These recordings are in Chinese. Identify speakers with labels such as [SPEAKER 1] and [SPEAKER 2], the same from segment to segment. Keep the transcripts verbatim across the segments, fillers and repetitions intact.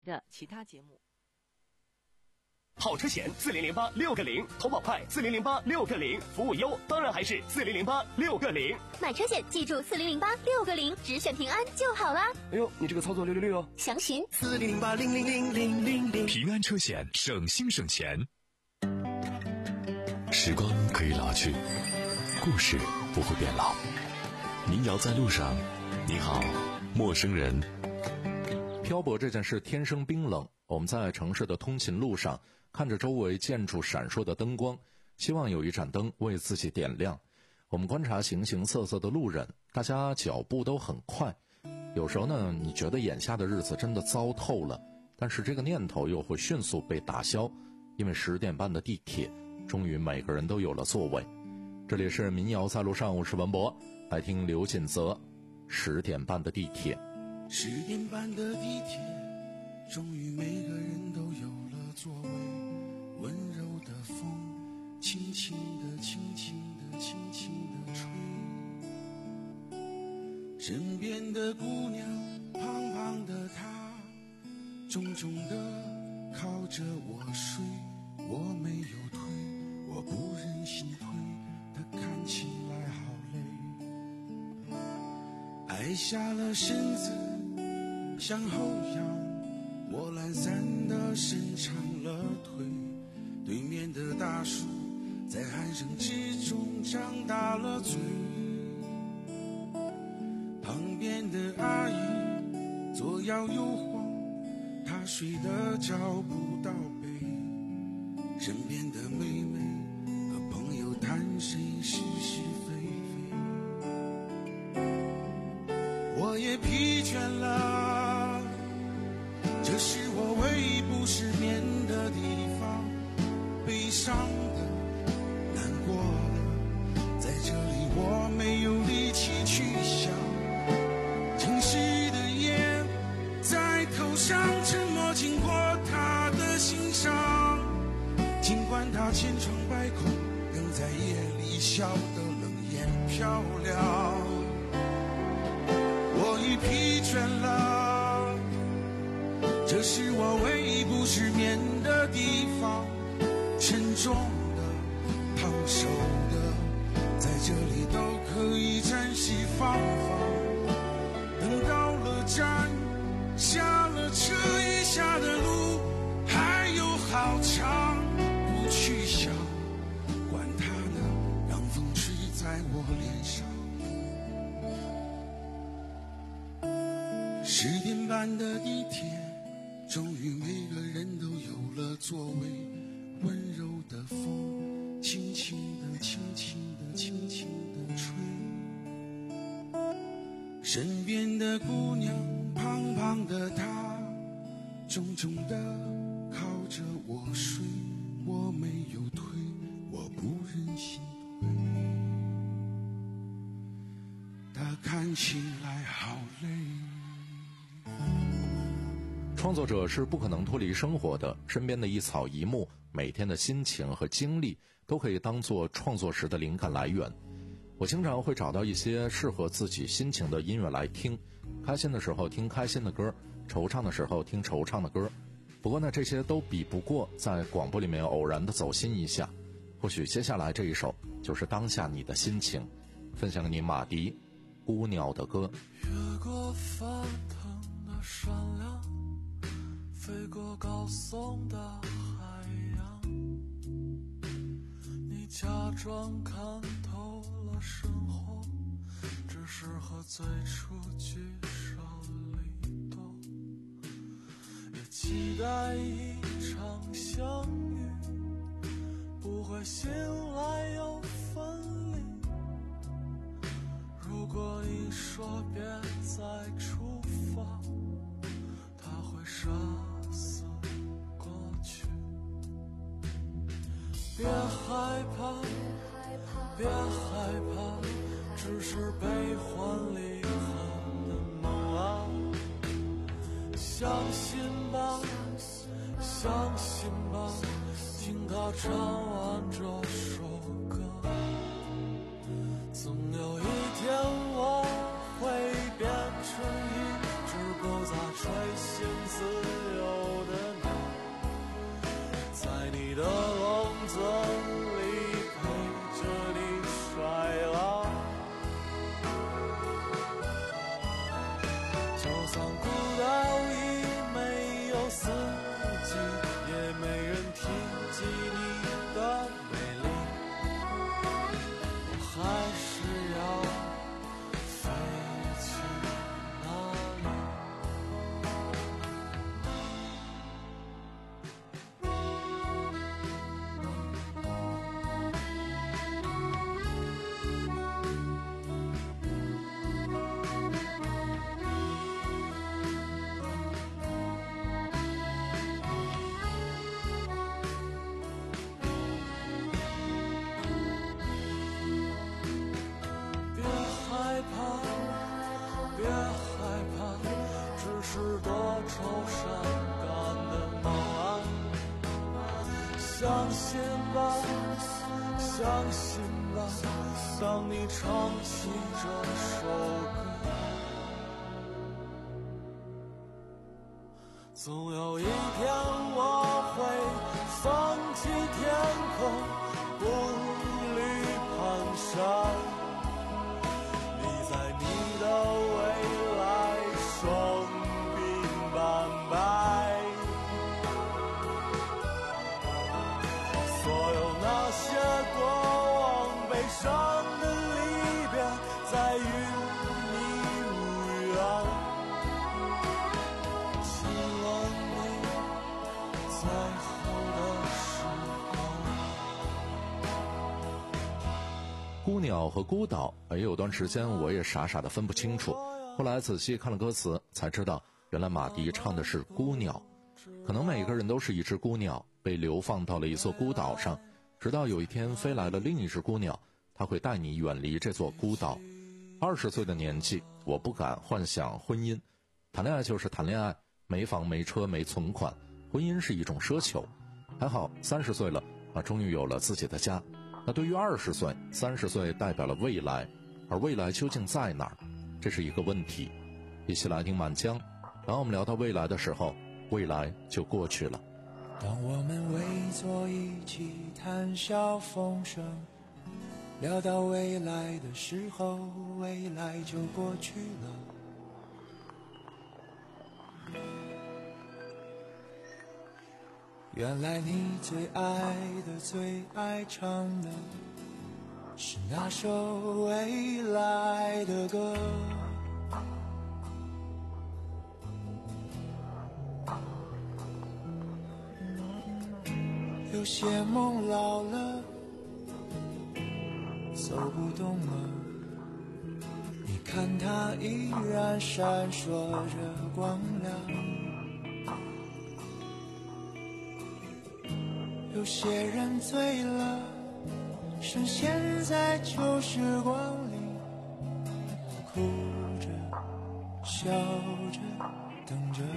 [SPEAKER 1] 的其他节目。
[SPEAKER 2] 好车险四零零八六个零，投保快四零零八六个零，服务优当然还是四零零八六个零。
[SPEAKER 3] 买车险记住四零零八六个零，只选平安就好啦。
[SPEAKER 2] 哎呦，你这个操作六六六哦！
[SPEAKER 3] 详询
[SPEAKER 4] 四零零八零零零零零零。
[SPEAKER 5] 平安车险，省心省钱。时光可以老去，故事不会变老。民谣在路上，你好，陌生人。
[SPEAKER 6] 漂泊这件事天生冰冷，我们在城市的通勤路上，看着周围建筑闪烁的灯光，希望有一盏灯为自己点亮。我们观察形形色色的路人，大家脚步都很快。有时候呢，你觉得眼下的日子真的糟透了，但是这个念头又会迅速被打消，因为十点半的地铁，终于每个人都有了座位。这里是民谣在路上，我是文博，来听刘锦泽十点半的地铁。
[SPEAKER 4] 十点半的地铁，终于每个人都有了座位。温柔的风，轻轻地轻轻地轻轻地吹。身边的姑娘，胖胖的她，重重地靠着我睡。我没有推，我不忍心推，她看起来好累。矮下了身子向后仰，我懒散地伸长了腿。对面的大叔在鼾声之中张大了嘴，旁边的阿姨左摇右晃，她睡得找不到北。身边的妹妹和朋友谈谁是是非非，我也疲倦了，这是我唯一不失眠的地方。悲伤的，难过了，在这里我没有力气去想。城市的夜在头上沉默经过他的心上，尽管他千疮百孔，仍在夜里笑得冷眼漂亮。我已疲倦了，这是我唯一不失眠的地方。沉重的，烫手的，在这里都可以暂时放放。等到了站，下了车，余下的路还有好长，不去想，管它呢，让风吹在我脸上。十点半的地铁，终于每个人都有了座位。温柔的风，轻轻地轻轻地轻轻地吹。身边的姑娘，胖胖的她，重重地靠着我睡。我没有推，我不忍心推，她看起来好累。
[SPEAKER 6] 创作者是不可能脱离生活的，身边的一草一木，每天的心情和经历都可以当作创作时的灵感来源。我经常会找到一些适合自己心情的音乐来听，开心的时候听开心的歌，惆怅的时候听惆怅的歌。不过呢，这些都比不过在广播里面偶然的走心一下。或许接下来这一首就是当下你的心情，分享给你马迪孤鸟的歌。
[SPEAKER 7] 越过翻腾的山梁，飞过高耸的海洋，你假装看透了生活，只是和最初聚少离多，也期待一场相遇，不会醒来又分离。如果你说别再出发，他会杀死过去。别害怕，别害怕，只是悲欢离合的梦啊！相信吧，相信吧，听他唱完这首歌。总有一天我会变成一只不再垂涎自由相信吧，相信吧，当你唱起这首歌，总有一天我会放弃天空，步履蹒跚，你在你的未来双鬓斑白，所有那些过往悲伤的离别，在与你无缘，亲了你最后的时
[SPEAKER 6] 光。孤鸟和孤岛，哎，有段时间我也傻傻的分不清楚，后来仔细看了歌词，才知道原来马迪唱的是孤鸟。可能每个人都是一只孤鸟，被流放到了一座孤岛上，直到有一天飞来了另一只孤鸟，它会带你远离这座孤岛。二十岁的年纪，我不敢幻想婚姻，谈恋爱就是谈恋爱，没房没车没存款，婚姻是一种奢求。还好三十岁了啊，终于有了自己的家。那对于二十岁、三十岁代表了未来，而未来究竟在哪儿？这是一个问题。一起来听满江，当我们聊到未来的时候，未来就过去了。
[SPEAKER 1] 当我们围坐一起谈笑风生，聊到未来的时候，未来就过去了。原来你最爱的最爱唱的是那首未来的歌，有些梦老了走不动了，你看它依然闪烁着光亮。有些人醉了，深陷在旧时光里，哭着笑着等着，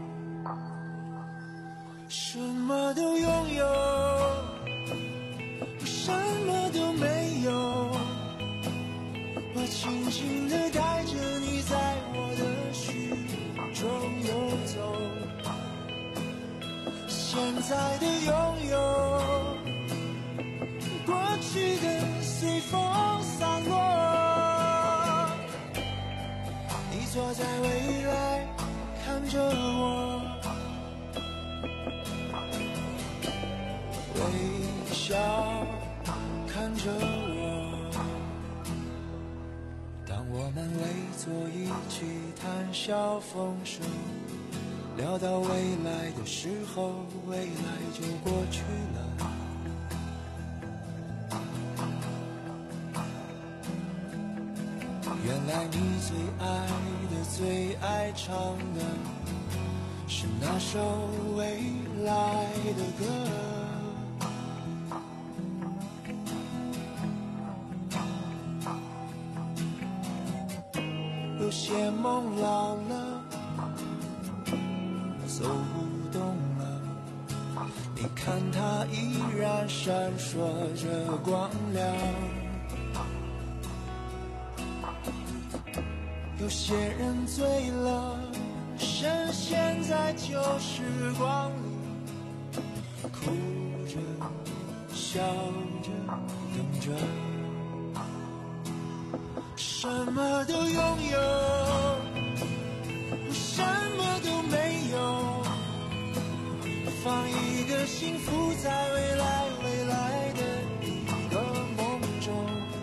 [SPEAKER 1] 什么都拥有，什么都没有，我轻轻地带着你在我的虚中游走，现在的拥有，过去的随风散落，你坐在未来看着我，微笑看着我。当我们围坐一起谈笑风生，聊到未来的时候，未来就过去了。原来你最爱的最爱唱的是那首未来的歌，有些梦老了走不动了，你看它依然闪烁着光亮。有些人醉了，深陷在旧时光里，哭着笑着等着，什么都拥有，什么都没有，放一个幸福在未来未来的一个梦中，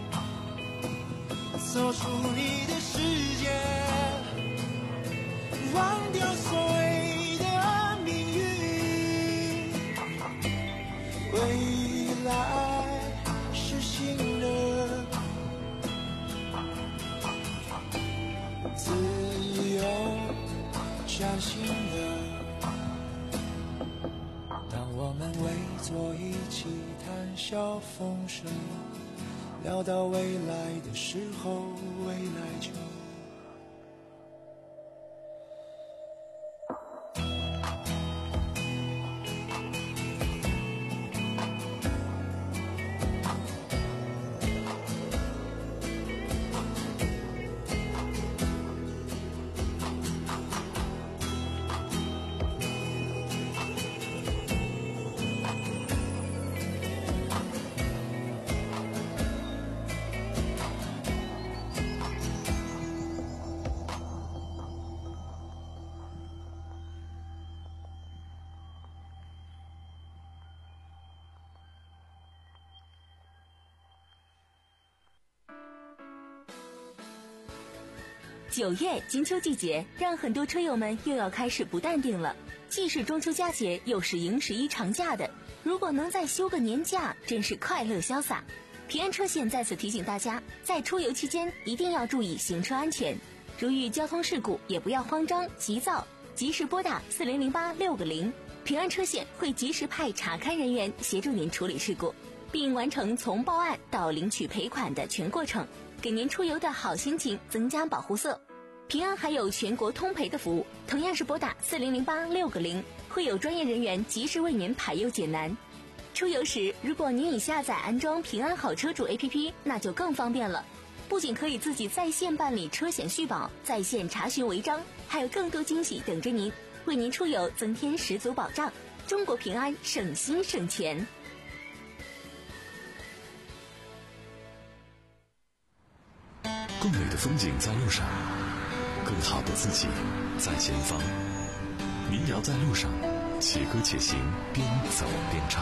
[SPEAKER 1] 走出你的世界，忘掉所谓的命运，未来是新的，自由崭新的。当我们围坐一起谈笑风生，聊到未来的时候，未来就
[SPEAKER 8] 九月金秋季节，让很多车友们又要开始不淡定了。既是中秋佳节，又是迎十一长假的，如果能再休个年假，真是快乐潇洒。平安车险在此提醒大家，在出游期间一定要注意行车安全，如遇交通事故也不要慌张急躁，及时拨打四零零八六个零，平安车险会及时派查勘人员协助您处理事故，并完成从报案到领取赔款的全过程，给您出游的好心情增加保护色。平安还有全国通赔的服务，同样是拨打四零零八六个零，会有专业人员及时为您排忧解难。出游时，如果您已下载安装平安好车主 A P P， 那就更方便了。不仅可以自己在线办理车险续保，在线查询违章，还有更多惊喜等着您，为您出游增添十足保障。中国平安，省心省钱。
[SPEAKER 5] 更美的风景在路上，更好的自己在前方。民谣在路上，且歌且行，边走边唱。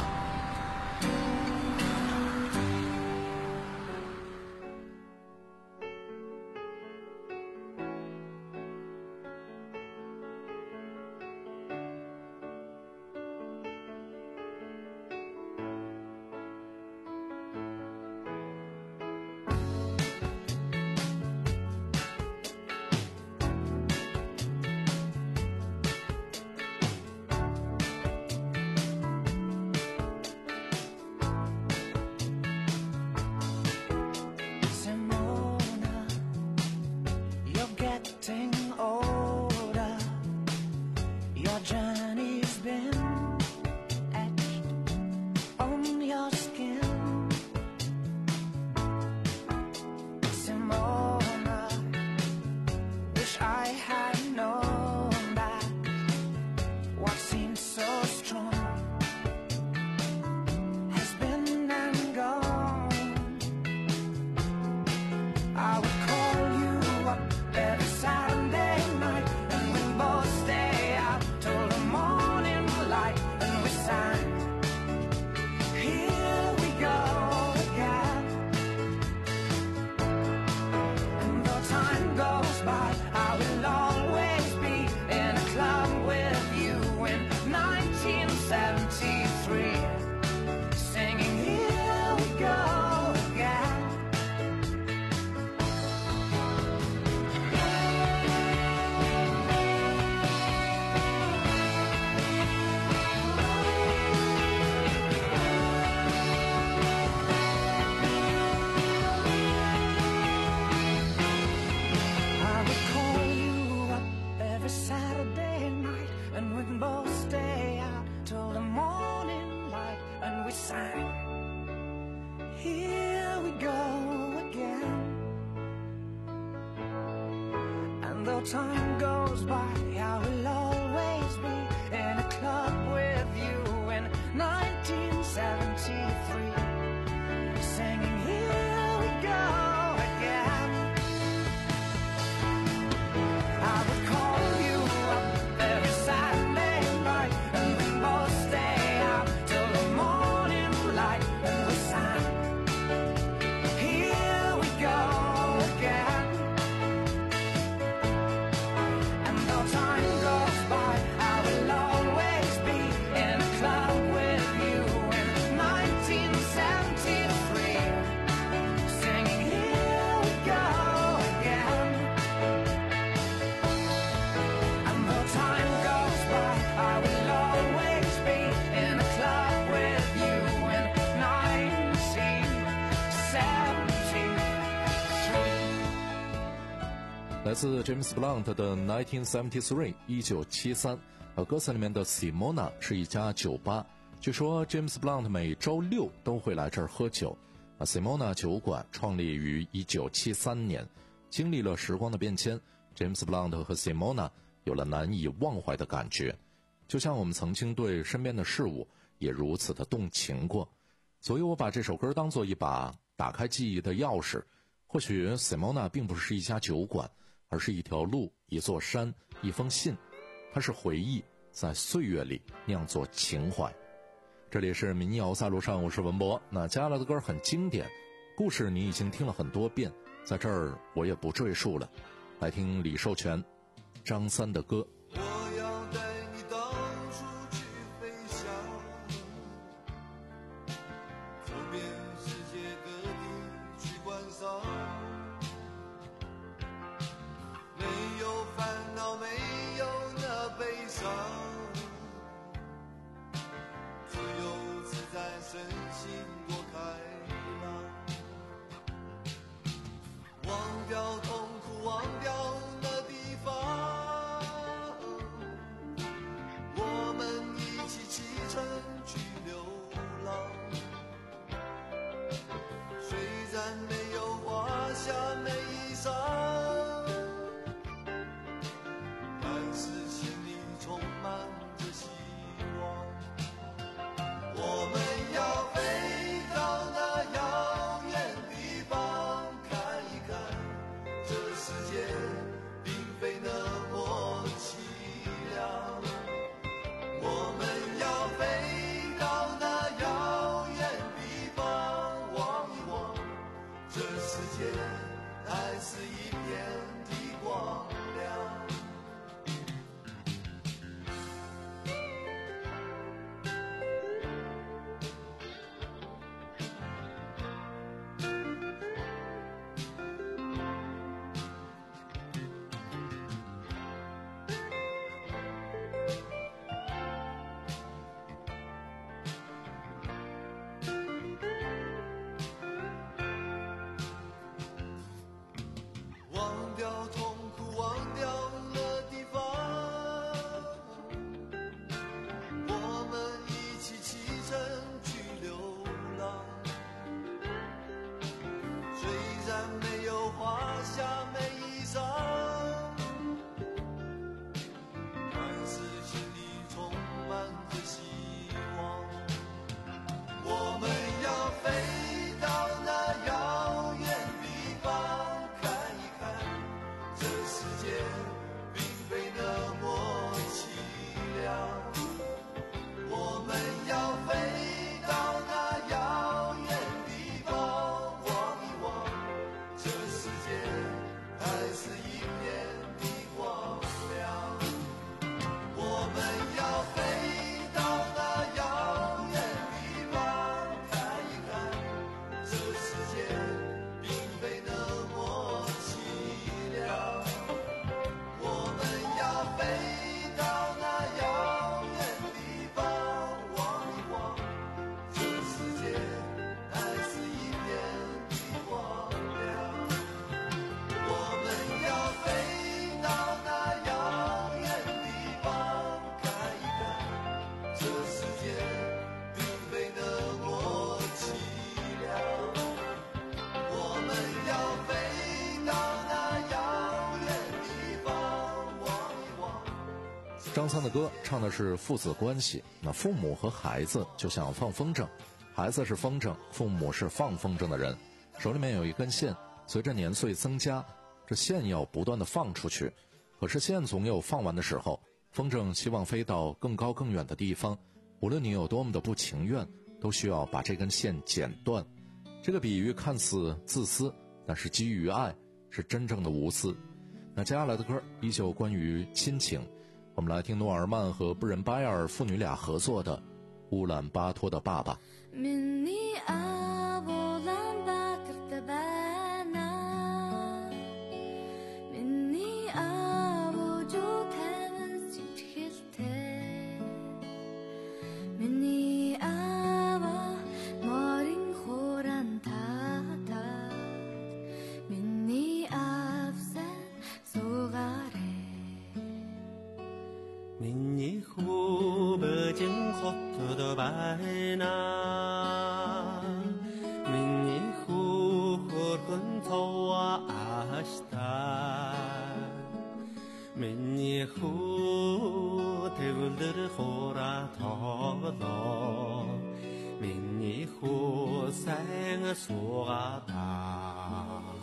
[SPEAKER 1] Though time goes by, I will always be in a club with you in nineteen seventy-three, singing Here We Go Again. I would call you up every Saturday night, and we both stay out till the morning light, and we sang Here We Go Again. Time goes by, I will always be in a club with you in nineteen seventy-three, singing Here We Go Again. And though time goes by, I will always be in a club with you in nineteen seventy-three.
[SPEAKER 6] 来自 James Blunt 的nineteen seventy-three 一九七三，呃，歌词里面的 Simona 是一家酒吧，据说 James Blunt 每周六都会来这儿喝酒。啊 ，Simona 酒馆创立于一九七三年，经历了时光的变迁 ，James Blunt 和 Simona 有了难以忘怀的感觉，就像我们曾经对身边的事物也如此的动情过。所以我把这首歌当作一把打开记忆的钥匙。或许 Simona 并不是一家酒馆，而是一条路、一座山、一封信，它是回忆在岁月里酿作情怀。这里是民谣在路上，我是文博。那接下来的歌很经典，故事你已经听了很多遍，在这儿我也不赘述了。 来听李寿全、张三的歌。
[SPEAKER 7] 我要带你到处去飞翔，走遍世界各地去观赏，没有烦恼，没有那悲伤，自由自在，身心多开朗，忘掉痛苦，忘掉那地方，我们一起启程去流浪，虽然没有华厦美衣裳，但是心里充满着希望。我们要飞到那遥远地方，看一看这世界并非那么凄凉。我们要飞到那遥远地方，望一望这世界还是一片的光亮。忘掉痛苦，忘掉了地方，我们一起启程去流浪，虽然没有华厦美衣裳，但是心里充满着希望。我们要飞到那遥远地方，看一看这世界并非那么凄凉。我们要飞到那遥远地方，望一望这世界还是一片的光亮。我们要飞到那遥远地方，看一看这世界并非那么凄凉。我们要飞到那遥远地方，望一望这世界还是一片的光亮。我们要飞到那遥远地方，看一看这世界并非那么凄凉。我们要飞到那遥远地方，望一望。
[SPEAKER 6] 张三的歌唱的是父子关系，那父母和孩子就像放风筝，孩子是风筝，父母是放风筝的人，手里面有一根线，随着年岁增加，这线要不断的放出去，可是线总有放完的时候，风筝希望飞到更高更远的地方，无论你有多么的不情愿，都需要把这根线剪断。这个比喻看似自私，但是基于爱，是真正的无私。那接下来的歌依旧关于亲情，我们来听诺尔曼和布仁拜尔父女俩合作的《乌兰巴托的爸爸》。
[SPEAKER 9] مني أبولان باكر تبانا مني أبوجو كامل سنتخلته مني أبا مارين خوران تاتا مني أفسان صغاري
[SPEAKER 10] مني خوبجن خطر بعنا مني خوخر كنت وعشتا مني خو تقدر خورا طالا مني خو سنگ سوغاتا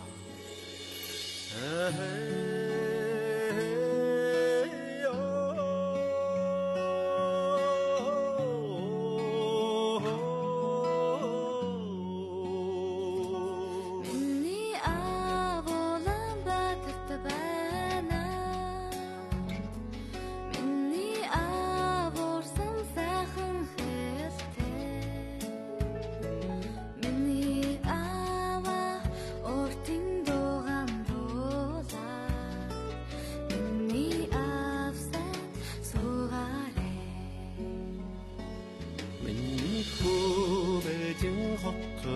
[SPEAKER 9] مني أبولان باكر تبانا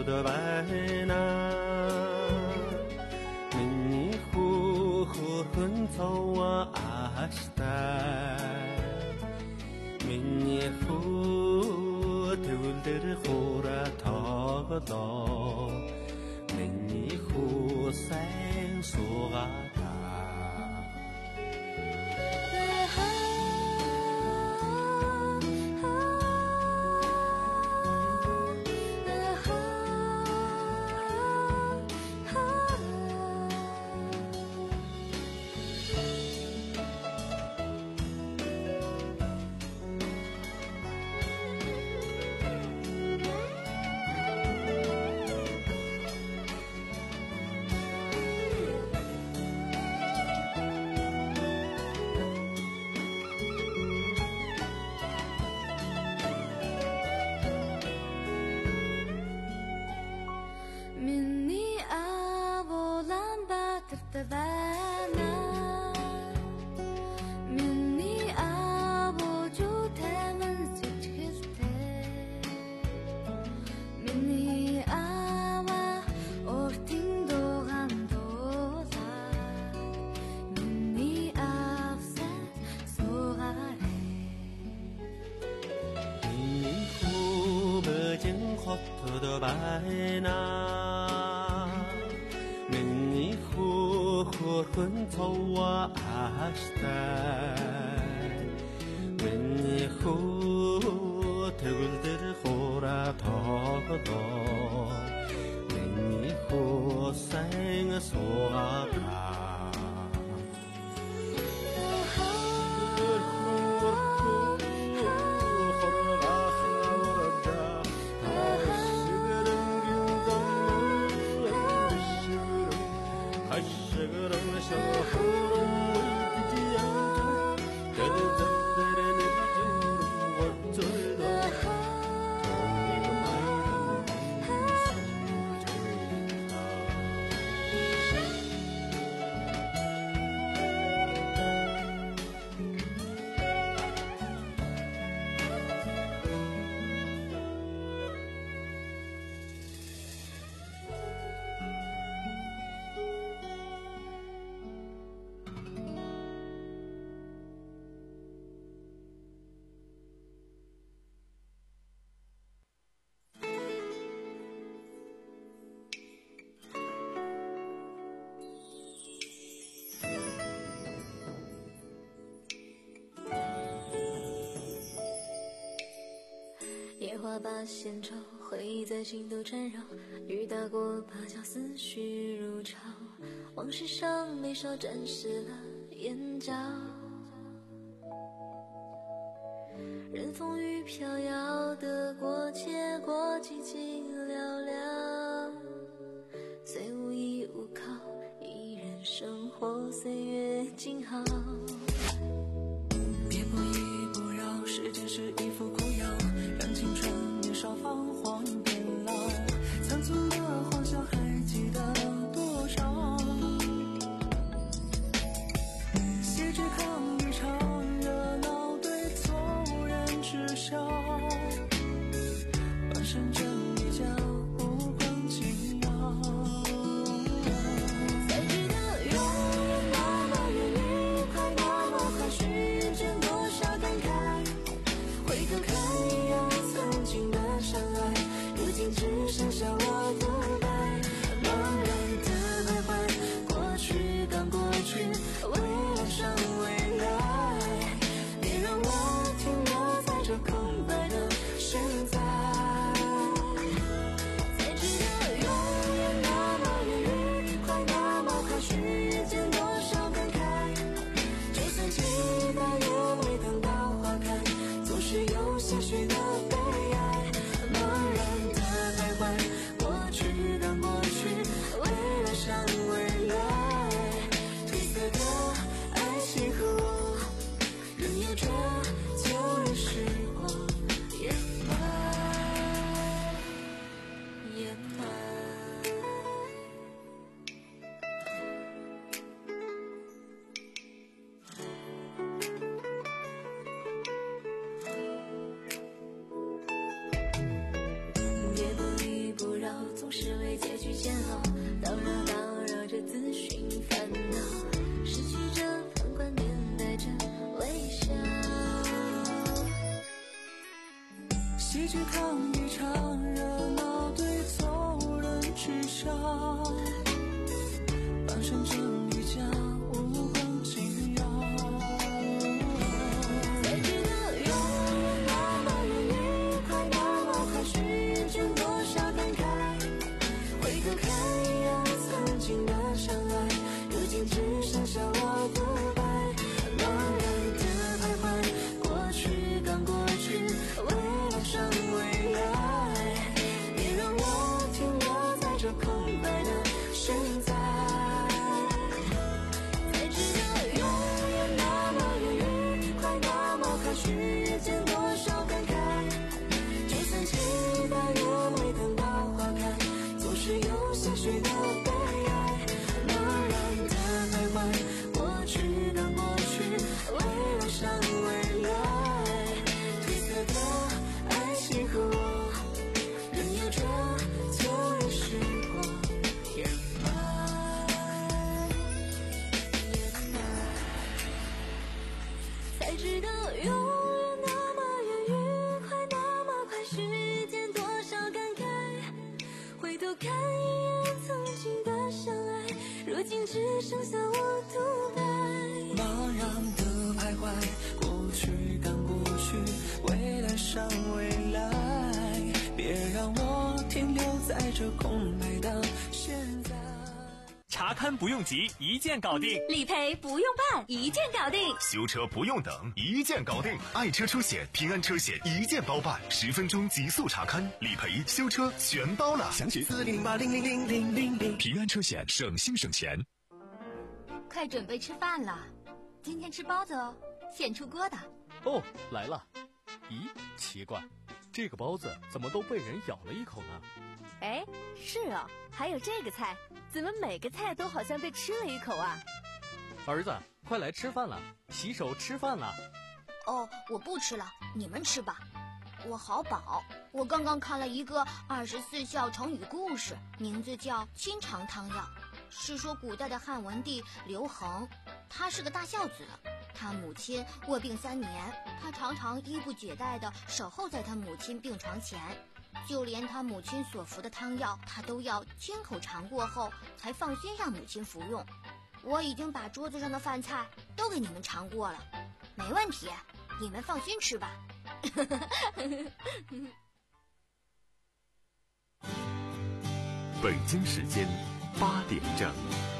[SPEAKER 10] 的白那，明年呼呼很走啊阿西达，明年呼丢的呼啦逃个到，明年呼三说啊达。的白那，明年呼呼混走啊阿西达，明年呼特古的呼啦托个多，明年呼三个索啊卡。
[SPEAKER 9] 野花把闲愁，回忆在心头缠绕，雨打过芭蕉，思绪如潮，往事上眉梢沾湿了眼角，任风雨飘摇，得过且过，寂寂寥寥，虽无依无靠，一人生活，岁月静好。
[SPEAKER 7] 别不依不饶，时间是一副苦药，让青春年少彷徨变老，残存的欢笑还记得多少？戏剧抗一场热闹，对错误人知晓，半生真一角，无关紧要。
[SPEAKER 9] 才知道永远那么远，愉快那么快，世间多少感慨，回头看一眼曾经的相爱，如今只剩下我独白，茫然的徘徊，过去刚过去，未来尚未来，别让我停留在这空白的现在。才知道永远那么远，愉快那么快，世间多少感慨，就算期待也未等到花开，总是有些许的悲哀，茫然的徘徊，过去刚过去，未来尚未来，褪色的爱情和我，任由这旧日时光掩埋掩埋。 煎熬，叨扰叨扰着自寻烦恼，失去着旁观点带着微笑。
[SPEAKER 1] 戏剧看一场热闹，对错误人取笑，半生真与假无关紧要。
[SPEAKER 9] 才知道永远那么远，愉快那么快，世间多少感慨，回头看曾经的相爱，如今只剩下我独白，茫然的徘徊，过去刚过去，未来尚未来，别让我停留在这空白的现在。才知道永远那么远，愉快那么快，世间多少感慨，就算期待也未等到花开，总是有些许的悲哀，茫然的徘徊，过去刚过去，未来尚未来，褪色的爱情和我，任由这旧日时光掩埋掩埋。才知道永远那么远，愉快那么快，世间多少感慨，回头看一眼曾经的相爱，如今只剩下我独白。
[SPEAKER 1] 茫然的徘徊，过去刚过去，未来尚未来，别让我停留在这空白的现在。
[SPEAKER 2] 查看不用急，一键搞定；
[SPEAKER 3] 理赔不用办，一键搞定。
[SPEAKER 2] 修车不用等，一键搞定。爱车出险，平安车险一键包办，十分钟极速查看，理赔、修车全包了。详情四零零八零零零零零零。平安车险，省心省钱。
[SPEAKER 3] 快准备吃饭了，今天吃包子哦，现出锅的。
[SPEAKER 11] 哦，来了。咦，奇怪，这个包子怎么都被人咬了一口呢？
[SPEAKER 12] 哎，是哦，还有这个菜，怎么每个菜都好像被吃了一口啊？
[SPEAKER 11] 儿子，快来吃饭了，洗手吃饭了。
[SPEAKER 13] 哦，我不吃了，你们吃吧。我好饱，我刚刚看了一个二十四孝成语故事，名字叫《清肠汤药》，是说古代的汉文帝刘恒，他是个大孝子，他母亲卧病三年，他常常衣不解带地守候在他母亲病床前，就连他母亲所服的汤药，他都要亲口尝过后才放心让母亲服用。我已经把桌子上的饭菜都给你们尝过了，没问题，你们放心吃吧。
[SPEAKER 2] 北京时间八点整。